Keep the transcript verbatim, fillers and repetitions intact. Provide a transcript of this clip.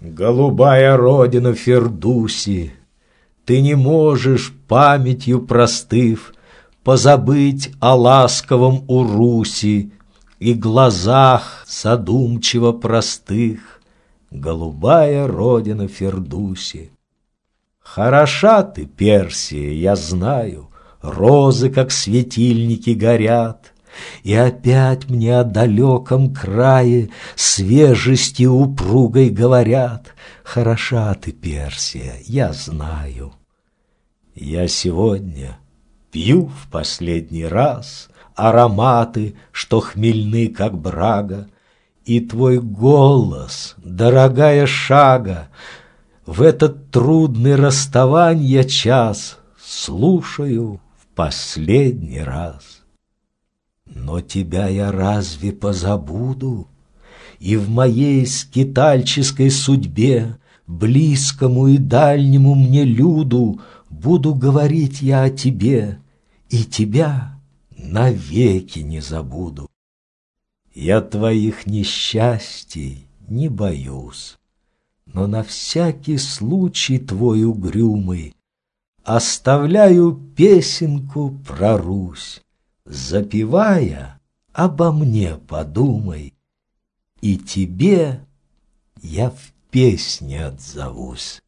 Голубая родина Фирдуси, ты не можешь, памятью простыв, позабыть о ласковом Урусе и глазах задумчиво простых. Голубая родина Фирдуси. Хороша ты, Персия, я знаю, розы, как светильники, горят, и опять мне о далеком крае свежести упругой говорят. Хороша ты, Персия, я знаю. Я сегодня пью в последний раз ароматы, что хмельны, как брага, и твой голос, дорогая шага, в этот трудный расставанья час слушаю в последний раз. Но тебя я разве позабуду? И в моей скитальческой судьбе, близкому и дальнему мне люду, буду говорить я о тебе, и тебя навеки не забуду. Я твоих несчастий не боюсь, но на всякий случай твой угрюмый оставляю песенку про Русь. Запевая, обо мне подумай, и тебе я в песне отзовусь.